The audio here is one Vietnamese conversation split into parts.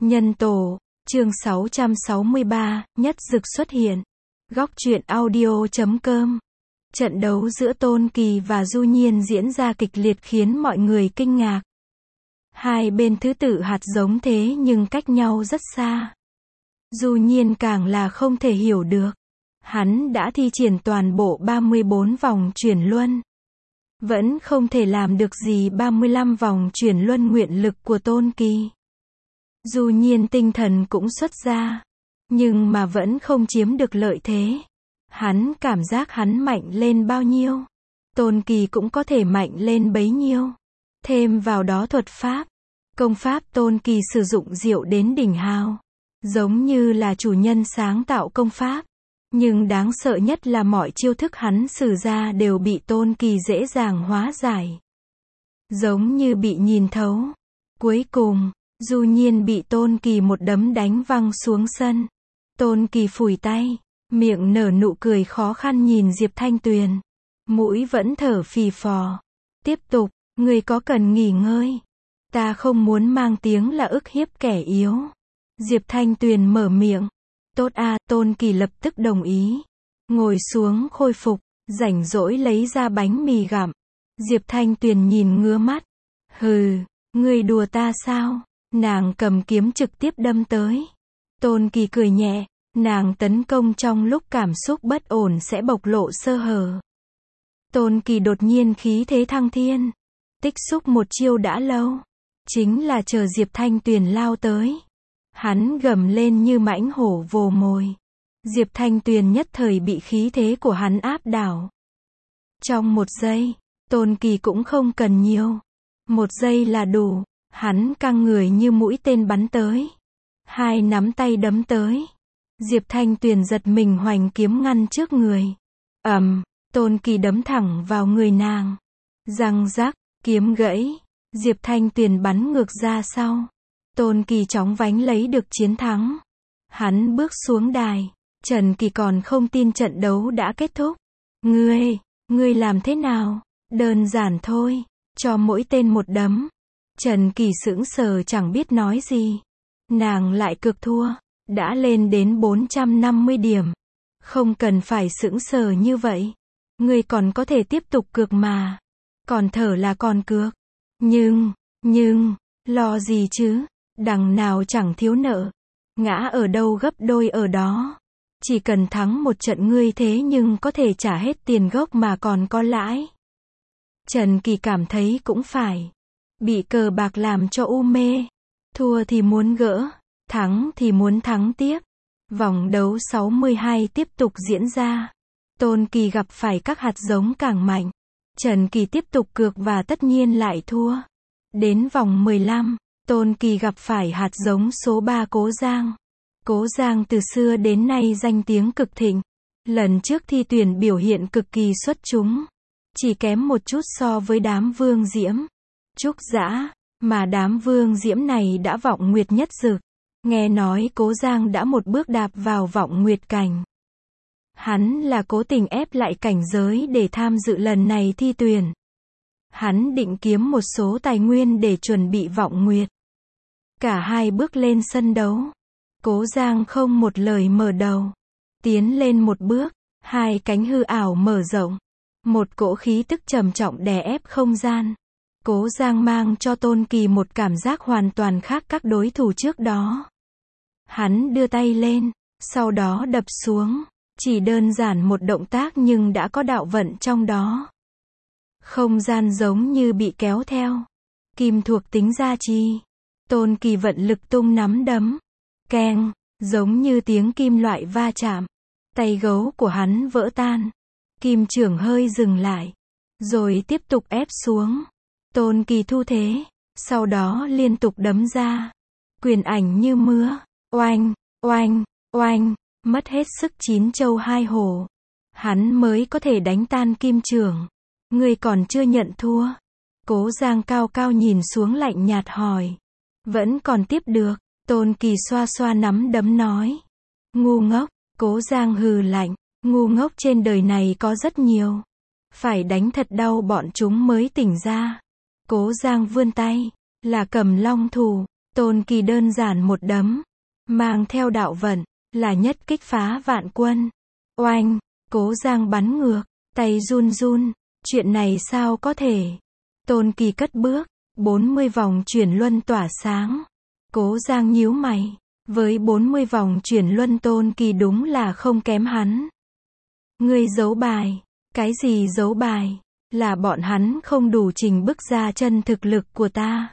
Nhân tổ, chương 663, nhất dực xuất hiện. Góc truyện audio.com. Trận đấu giữa Tôn Kỳ và Du Nhiên diễn ra kịch liệt khiến mọi người kinh ngạc. Hai bên thứ tự hạt giống thế nhưng cách nhau rất xa. Du Nhiên càng là không thể hiểu được. Hắn đã thi triển toàn bộ 34 vòng chuyển luân. Vẫn không thể làm được gì 35 vòng chuyển luân nguyện lực của Tôn Kỳ. Du Nhiên tinh thần cũng xuất ra, nhưng mà vẫn không chiếm được lợi thế. Hắn cảm giác hắn mạnh lên bao nhiêu, Tôn Kỳ cũng có thể mạnh lên bấy nhiêu. Thêm vào đó thuật pháp, công pháp Tôn Kỳ sử dụng diệu đến đỉnh hào, giống như là chủ nhân sáng tạo công pháp. Nhưng đáng sợ nhất là mọi chiêu thức hắn sử ra đều bị Tôn Kỳ dễ dàng hóa giải. Giống như bị nhìn thấu. Cuối cùng, Du Nhiên bị Tôn Kỳ một đấm đánh văng xuống sân. Tôn Kỳ phủi tay, miệng nở nụ cười khó khăn nhìn Diệp Thanh Tuyền. Mũi vẫn thở phì phò. Tiếp tục, ngươi có cần nghỉ ngơi. Ta không muốn mang tiếng là ức hiếp kẻ yếu. Diệp Thanh Tuyền mở miệng. Tốt a, Tôn Kỳ lập tức đồng ý. Ngồi xuống khôi phục, rảnh rỗi lấy ra bánh mì gặm. Diệp Thanh Tuyền nhìn ngứa mắt. Hừ, ngươi đùa ta sao? Nàng cầm kiếm trực tiếp đâm tới. Tôn Kỳ cười nhẹ, nàng tấn công trong lúc cảm xúc bất ổn sẽ bộc lộ sơ hở. Tôn Kỳ đột nhiên khí thế thăng thiên. Tích xúc một chiêu đã lâu. Chính là chờ Diệp Thanh Tuyền lao tới. Hắn gầm lên như mãnh hổ vồ mồi. Diệp Thanh Tuyền nhất thời bị khí thế của hắn áp đảo. Trong một giây, Tôn Kỳ cũng không cần nhiều. Một giây là đủ. Hắn căng người như mũi tên bắn tới. Hai nắm tay đấm tới. Diệp Thanh Tuyền giật mình hoành kiếm ngăn trước người. Tôn Kỳ đấm thẳng vào người nàng. Răng rắc, kiếm gãy. Diệp Thanh Tuyền bắn ngược ra sau. Tôn Kỳ chóng vánh lấy được chiến thắng. Hắn bước xuống đài. Trần Kỳ còn không tin trận đấu đã kết thúc. Ngươi làm thế nào? Đơn giản thôi. Cho mỗi tên một đấm. Trần Kỳ sững sờ chẳng biết nói gì. Nàng lại cược thua. Đã lên đến 450 điểm. Không cần phải sững sờ như vậy. Ngươi còn có thể tiếp tục cược mà. Còn thở là còn cược. Nhưng, lo gì chứ? Đằng nào chẳng thiếu nợ. Ngã ở đâu gấp đôi ở đó. Chỉ cần thắng một trận ngươi thế nhưng có thể trả hết tiền gốc mà còn có lãi. Trần Kỳ cảm thấy cũng phải. Bị cờ bạc làm cho u mê. Thua thì muốn gỡ. Thắng thì muốn thắng tiếp. Vòng đấu 62 tiếp tục diễn ra. Tôn Kỳ gặp phải các hạt giống càng mạnh. Trần Kỳ tiếp tục cược và tất nhiên lại thua. Đến vòng 15, Tôn Kỳ gặp phải hạt giống số 3 Cố Giang. Cố Giang từ xưa đến nay danh tiếng cực thịnh. Lần trước thi tuyển biểu hiện cực kỳ xuất chúng. Chỉ kém một chút so với đám Vương Diễm, Trúc Dã, mà đám Vương Diễm này đã vọng nguyệt nhất dực. Nghe nói Cố Giang đã một bước đạp vào vọng nguyệt cảnh. Hắn là cố tình ép lại cảnh giới để tham dự lần này thi tuyển. Hắn định kiếm một số tài nguyên để chuẩn bị vọng nguyệt. Cả hai bước lên sân đấu. Cố Giang không một lời mở đầu. Tiến lên một bước, hai cánh hư ảo mở rộng. Một cỗ khí tức trầm trọng đè ép không gian. Cố Giang mang cho Tôn Kỳ một cảm giác hoàn toàn khác các đối thủ trước đó. Hắn đưa tay lên, sau đó đập xuống. Chỉ đơn giản một động tác nhưng đã có đạo vận trong đó. Không gian giống như bị kéo theo. Kim thuộc tính gia trì. Tôn Kỳ vận lực tung nắm đấm. Keng, giống như tiếng kim loại va chạm. Tay gấu của hắn vỡ tan. Kim chưởng hơi dừng lại. Rồi tiếp tục ép xuống. Tôn Kỳ thu thế. Sau đó liên tục đấm ra. Quyền ảnh như mưa. Oanh, oanh, oanh. Mất hết sức 9 châu 2 hổ. Hắn mới có thể đánh tan kim chưởng. Ngươi còn chưa nhận thua. Cố Giang cao cao nhìn xuống lạnh nhạt hỏi. Vẫn còn tiếp được. Tôn Kỳ xoa xoa nắm đấm nói. Ngu ngốc. Cố Giang hừ lạnh. Ngu ngốc trên đời này có rất nhiều. Phải đánh thật đau bọn chúng mới tỉnh ra. Cố Giang vươn tay. Là Cầm Long thủ. Tôn Kỳ đơn giản một đấm, mang theo đạo vận, là nhất kích phá vạn quân. Oanh, Cố Giang bắn ngược, tay run run, chuyện này sao có thể? Tôn Kỳ cất bước, 40 vòng chuyển luân tỏa sáng. Cố Giang nhíu mày, với 40 vòng chuyển luân Tôn Kỳ đúng là không kém hắn. Ngươi giấu bài, cái gì giấu bài? Là bọn hắn không đủ trình bức ra chân thực lực của ta.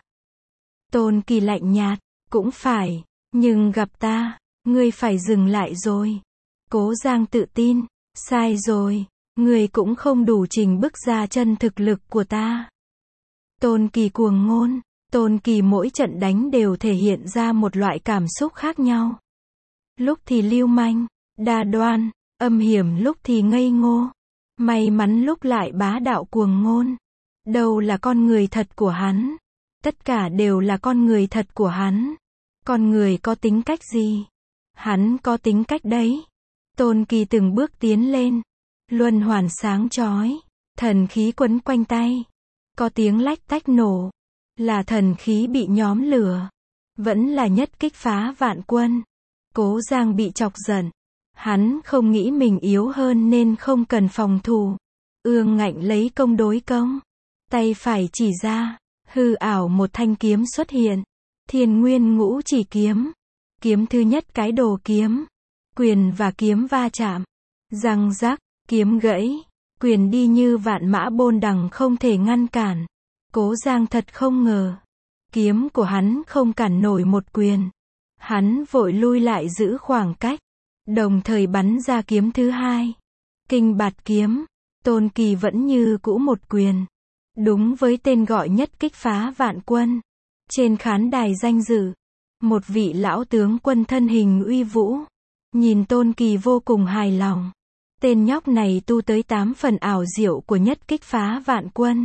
Tôn Kỳ lạnh nhạt, cũng phải, nhưng gặp ta, ngươi phải dừng lại rồi. Cố Giang tự tin, sai rồi, ngươi cũng không đủ trình bức ra chân thực lực của ta. Tôn Kỳ cuồng ngôn, Tôn Kỳ mỗi trận đánh đều thể hiện ra một loại cảm xúc khác nhau. Lúc thì lưu manh, đa đoan, âm hiểm, lúc thì ngây ngô, may mắn lúc lại bá đạo cuồng ngôn. Đâu là con người thật của hắn? Tất cả đều là con người thật của hắn. Con người có tính cách gì? Hắn có tính cách đấy. Tôn Kỳ từng bước tiến lên, luân hoàn sáng chói, thần khí quấn quanh tay. Có tiếng lách tách nổ, là thần khí bị nhóm lửa. Vẫn là nhất kích phá vạn quân. Cố Giang bị chọc giận. Hắn không nghĩ mình yếu hơn nên không cần phòng thủ. Ương ngạnh lấy công đối công. Tay phải chỉ ra, hư ảo một thanh kiếm xuất hiện. Thiên Nguyên Ngũ Chỉ kiếm. Kiếm thứ nhất cái đồ kiếm. Quyền và kiếm va chạm. Răng rắc, kiếm gãy. Quyền đi như vạn mã bôn đằng không thể ngăn cản. Cố Giang thật không ngờ. Kiếm của hắn không cản nổi một quyền. Hắn vội lui lại giữ khoảng cách. Đồng thời bắn ra kiếm thứ hai. Kinh Bạt kiếm. Tôn Kỳ vẫn như cũ một quyền. Đúng với tên gọi nhất kích phá vạn quân. Trên khán đài danh dự, một vị lão tướng quân thân hình uy vũ. Nhìn Tôn Kỳ vô cùng hài lòng. Tên nhóc này tu tới 8 phần ảo diệu của nhất kích phá vạn quân.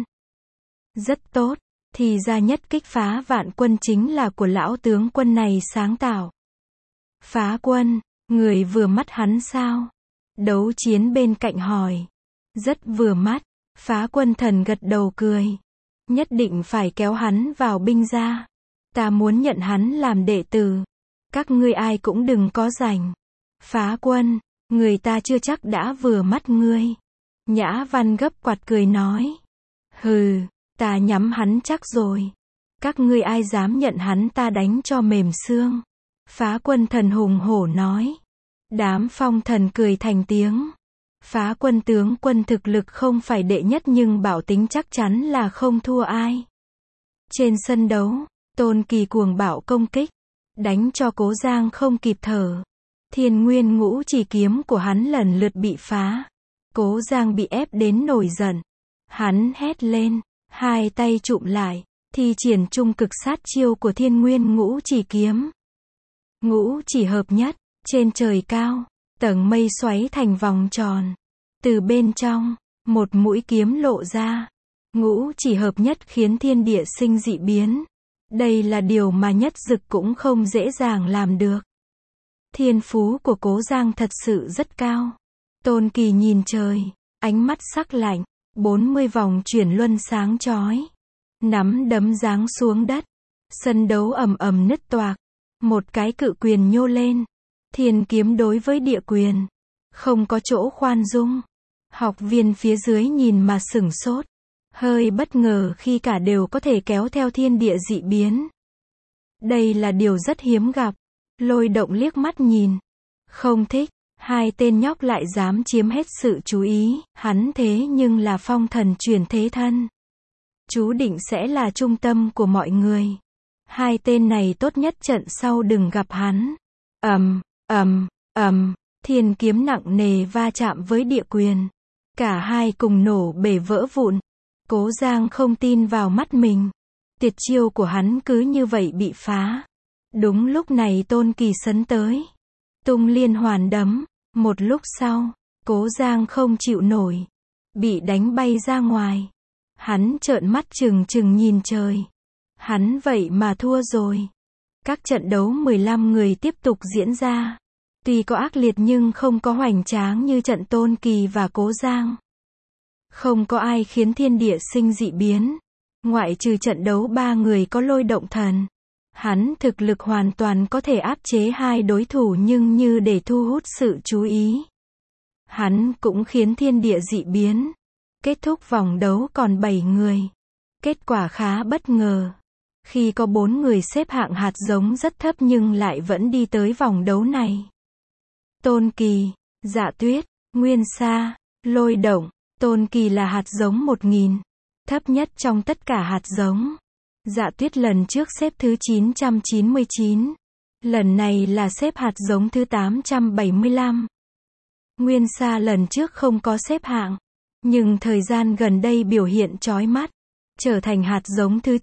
Rất tốt, thì ra nhất kích phá vạn quân chính là của lão tướng quân này sáng tạo. Phá quân, người vừa mắt hắn sao? Đấu Chiến bên cạnh hỏi. Rất vừa mắt, Phá Quân thần gật đầu cười. Nhất định phải kéo hắn vào binh gia. Ta muốn nhận hắn làm đệ tử. Các ngươi ai cũng đừng có rảnh. Phá Quân, người ta chưa chắc đã vừa mắt ngươi. Nhã Văn gấp quạt cười nói. Hừ, ta nhắm hắn chắc rồi. Các ngươi ai dám nhận hắn ta đánh cho mềm xương. Phá Quân thần hùng hổ nói. Đám phong thần cười thành tiếng. Phá Quân tướng quân thực lực không phải đệ nhất nhưng bảo tính chắc chắn là không thua ai. Trên sân đấu, Tôn Kỳ cuồng bạo công kích, đánh cho Cố Giang không kịp thở. Thiên Nguyên Ngũ Chỉ kiếm của hắn lần lượt bị phá. Cố Giang bị ép đến nổi giận. Hắn hét lên, hai tay chụm lại, thi triển trung cực sát chiêu của Thiên Nguyên Ngũ Chỉ kiếm. Ngũ chỉ hợp nhất, trên trời cao, tầng mây xoáy thành vòng tròn. Từ bên trong, một mũi kiếm lộ ra. Ngũ chỉ hợp nhất khiến thiên địa sinh dị biến. Đây là điều mà Nhất Dực cũng không dễ dàng làm được. Thiên phú của Cố Giang thật sự rất cao. Tôn Kỳ nhìn trời, ánh mắt sắc lạnh, 40 vòng chuyển luân sáng chói. Nắm đấm giáng xuống đất. Sân đấu ầm ầm nứt toạc. Một cái cự quyền nhô lên. Thiên kiếm đối với địa quyền. Không có chỗ khoan dung. Học viên phía dưới nhìn mà sửng sốt. Hơi bất ngờ khi cả đều có thể kéo theo thiên địa dị biến. Đây là điều rất hiếm gặp. Lôi Động liếc mắt nhìn. Không thích, hai tên nhóc lại dám chiếm hết sự chú ý. Hắn thế nhưng là phong thần chuyển thế thân. Chú định sẽ là trung tâm của mọi người. Hai tên này tốt nhất trận sau đừng gặp hắn. Thiên kiếm nặng nề va chạm với địa quyền. Cả hai cùng nổ bể vỡ vụn. Cố Giang không tin vào mắt mình. Tuyệt chiêu của hắn cứ như vậy bị phá. Đúng lúc này Tôn Kỳ sấn tới. Tung liên hoàn đấm. Một lúc sau, Cố Giang không chịu nổi. Bị đánh bay ra ngoài. Hắn trợn mắt trừng trừng nhìn trời. Hắn vậy mà thua rồi. Các trận đấu 15 người tiếp tục diễn ra. Tuy có ác liệt nhưng không có hoành tráng như trận Tôn Kỳ và Cố Giang. Không có ai khiến thiên địa sinh dị biến. Ngoại trừ trận đấu 3 người có Lôi Động thần. Hắn thực lực hoàn toàn có thể áp chế hai đối thủ nhưng như để thu hút sự chú ý. Hắn cũng khiến thiên địa dị biến. Kết thúc vòng đấu còn 7 người. Kết quả khá bất ngờ. Khi có 4 người xếp hạng hạt giống rất thấp nhưng lại vẫn đi tới vòng đấu này. Tôn Kỳ, Dạ Tuyết, Nguyên Sa, Lôi Động. Tôn Kỳ là hạt giống 1000. Thấp nhất trong tất cả hạt giống. Dạ Tuyết lần trước xếp thứ 999. Lần này là xếp hạt giống thứ 875. Nguyên Sa lần trước không có xếp hạng. Nhưng thời gian gần đây biểu hiện chói mắt. Trở thành hạt giống thứ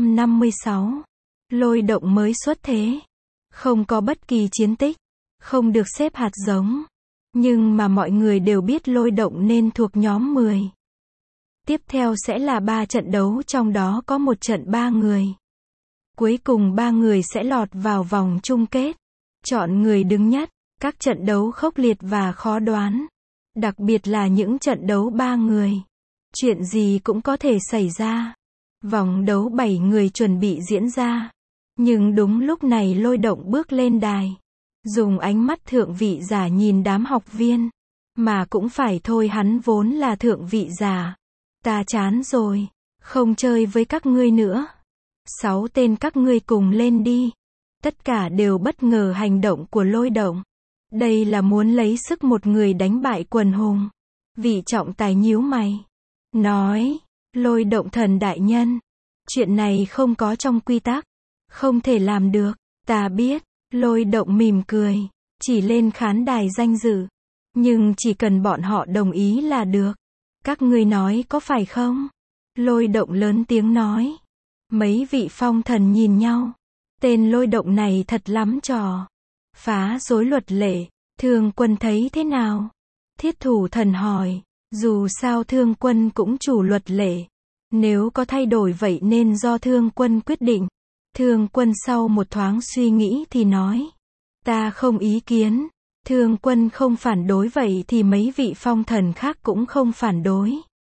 956. Lôi Động mới xuất thế. Không có bất kỳ chiến tích. Không được xếp hạt giống. Nhưng mà mọi người đều biết Lôi Động nên thuộc nhóm 10. Tiếp theo sẽ là 3 trận đấu trong đó có một trận 3 người. Cuối cùng 3 người sẽ lọt vào vòng chung kết. Chọn người đứng nhất. Các trận đấu khốc liệt và khó đoán. Đặc biệt là những trận đấu 3 người. Chuyện gì cũng có thể xảy ra. Vòng đấu 7 người chuẩn bị diễn ra. Nhưng đúng lúc này Lôi Động bước lên đài. Dùng ánh mắt thượng vị giả nhìn đám học viên. Mà cũng phải thôi, hắn vốn là thượng vị giả. Ta chán rồi. Không chơi với các ngươi nữa. 6 tên các ngươi cùng lên đi. Tất cả đều bất ngờ hành động của Lôi Động. Đây là muốn lấy sức một người đánh bại quần hùng. Vị trọng tài nhíu mày. Nói, Lôi Động thần đại nhân. Chuyện này không có trong quy tắc. Không thể làm được. Ta biết. Lôi Động mỉm cười. Chỉ lên khán đài danh dự. Nhưng chỉ cần bọn họ đồng ý là được. Các ngươi nói có phải không? Lôi Động lớn tiếng nói. Mấy vị phong thần nhìn nhau. Tên Lôi Động này thật lắm trò. Phá rối luật lệ. Thương Quân thấy thế nào? Thiết Thủ Thần hỏi. Dù sao Thương Quân cũng chủ luật lệ. Nếu có thay đổi vậy nên do Thương Quân quyết định. Thương Quân sau một thoáng suy nghĩ thì nói. Ta không ý kiến. Thương Quân không phản đối vậy thì mấy vị phong thần khác cũng không phản đối.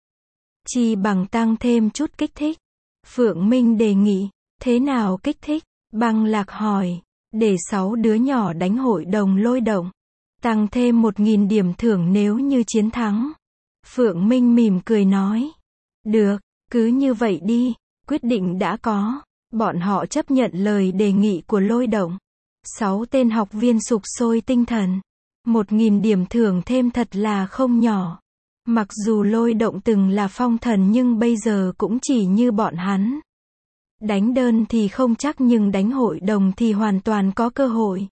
Chi bằng tăng thêm chút kích thích. Phượng Minh đề nghị. Thế nào kích thích? Băng Lạc hỏi. Để 6 đứa nhỏ đánh hội đồng Lôi Động. Tăng thêm 1000 điểm thưởng nếu như chiến thắng. Phượng Minh mỉm cười nói. Được, cứ như vậy đi. Quyết định đã có. Bọn họ chấp nhận lời đề nghị của Lôi Động. 6 tên học viên sục sôi tinh thần. 1000 điểm thưởng thêm thật là không nhỏ. Mặc dù Lôi Động từng là phong thần nhưng bây giờ cũng chỉ như bọn hắn. Đánh đơn thì không chắc nhưng đánh hội đồng thì hoàn toàn có cơ hội.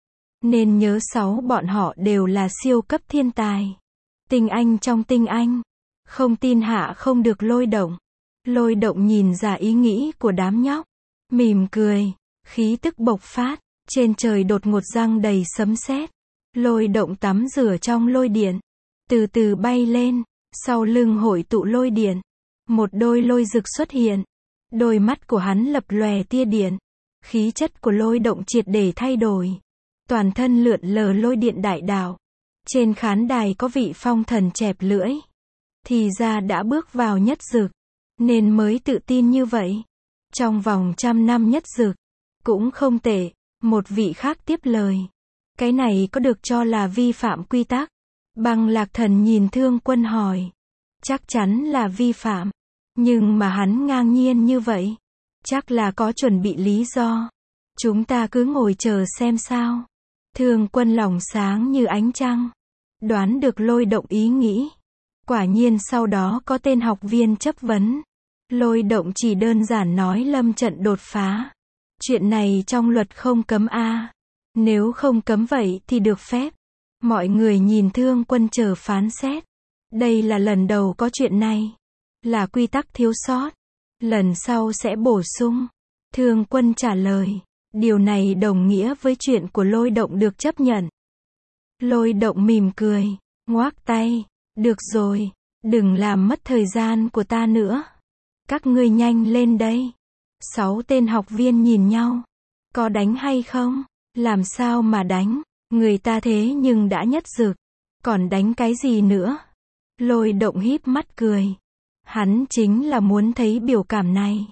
Nên nhớ 6 bọn họ đều là siêu cấp thiên tài. Tinh anh trong tinh anh. Không tin hạ không được Lôi Động. Lôi Động nhìn ra ý nghĩ của đám nhóc. Mỉm cười. Khí tức bộc phát. Trên trời đột ngột giăng đầy sấm sét. Lôi Động tắm rửa trong lôi điện. Từ từ bay lên. Sau lưng hội tụ lôi điện. Một đôi lôi rực xuất hiện. Đôi mắt của hắn lập lòe tia điện. Khí chất của Lôi Động triệt để thay đổi. Toàn thân lượn lờ lôi điện đại đạo. Trên khán đài có vị phong thần chẹp lưỡi. Thì ra đã bước vào nhất dực. Nên mới tự tin như vậy. Trong vòng 100 năm nhất dực. Cũng không tệ. Một vị khác tiếp lời. Cái này có được cho là vi phạm quy tắc? Băng Lạc Thần nhìn Thương Quân hỏi. Chắc chắn là vi phạm. Nhưng mà hắn ngang nhiên như vậy. Chắc là có chuẩn bị lý do. Chúng ta cứ ngồi chờ xem sao. Thương Quân lòng sáng như ánh trăng. Đoán được Lôi Động ý nghĩ. Quả nhiên sau đó có tên học viên chất vấn. Lôi Động chỉ đơn giản nói lâm trận đột phá. Chuyện này trong luật không cấm a. Nếu không cấm vậy thì được phép. Mọi người nhìn Thương Quân chờ phán xét. Đây là lần đầu có chuyện này. Là quy tắc thiếu sót. Lần sau sẽ bổ sung. Thương Quân trả lời. Điều này đồng nghĩa với chuyện của Lôi Động được chấp nhận. Lôi Động mỉm cười. Ngoác tay. Được rồi. Đừng làm mất thời gian của ta nữa. Các ngươi nhanh lên đây. 6 tên học viên nhìn nhau. Có đánh hay không? Làm sao mà đánh? Người ta thế nhưng đã nhất dực. Còn đánh cái gì nữa? Lôi Động híp mắt cười. Hắn chính là muốn thấy biểu cảm này.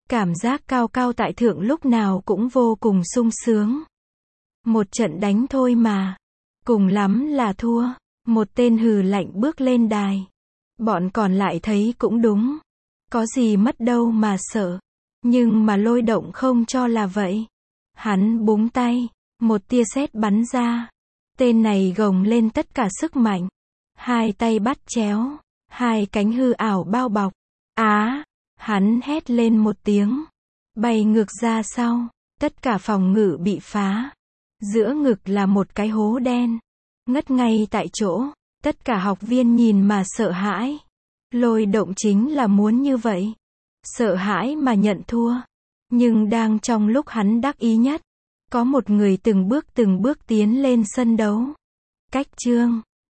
Cảm giác cao cao tại thượng lúc nào cũng vô cùng sung sướng. Một trận đánh thôi mà. Cùng lắm là thua. Một tên hừ lạnh bước lên đài. Bọn còn lại thấy cũng đúng. Có gì mất đâu mà sợ. Nhưng mà Lôi Động không cho là vậy. Hắn búng tay. Một tia sét bắn ra. Tên này gồng lên tất cả sức mạnh. Hai tay bắt chéo. Hai cánh hư ảo bao bọc. Á! Hắn hét lên một tiếng. Bay ngược ra sau. Tất cả phòng ngự bị phá. Giữa ngực là một cái hố đen. Ngất ngay tại chỗ. Tất cả học viên nhìn mà sợ hãi. Lôi Động chính là muốn như vậy. Sợ hãi mà nhận thua. Nhưng đang trong lúc hắn đắc ý nhất, có một người từng bước tiến lên sân đấu. Cách chương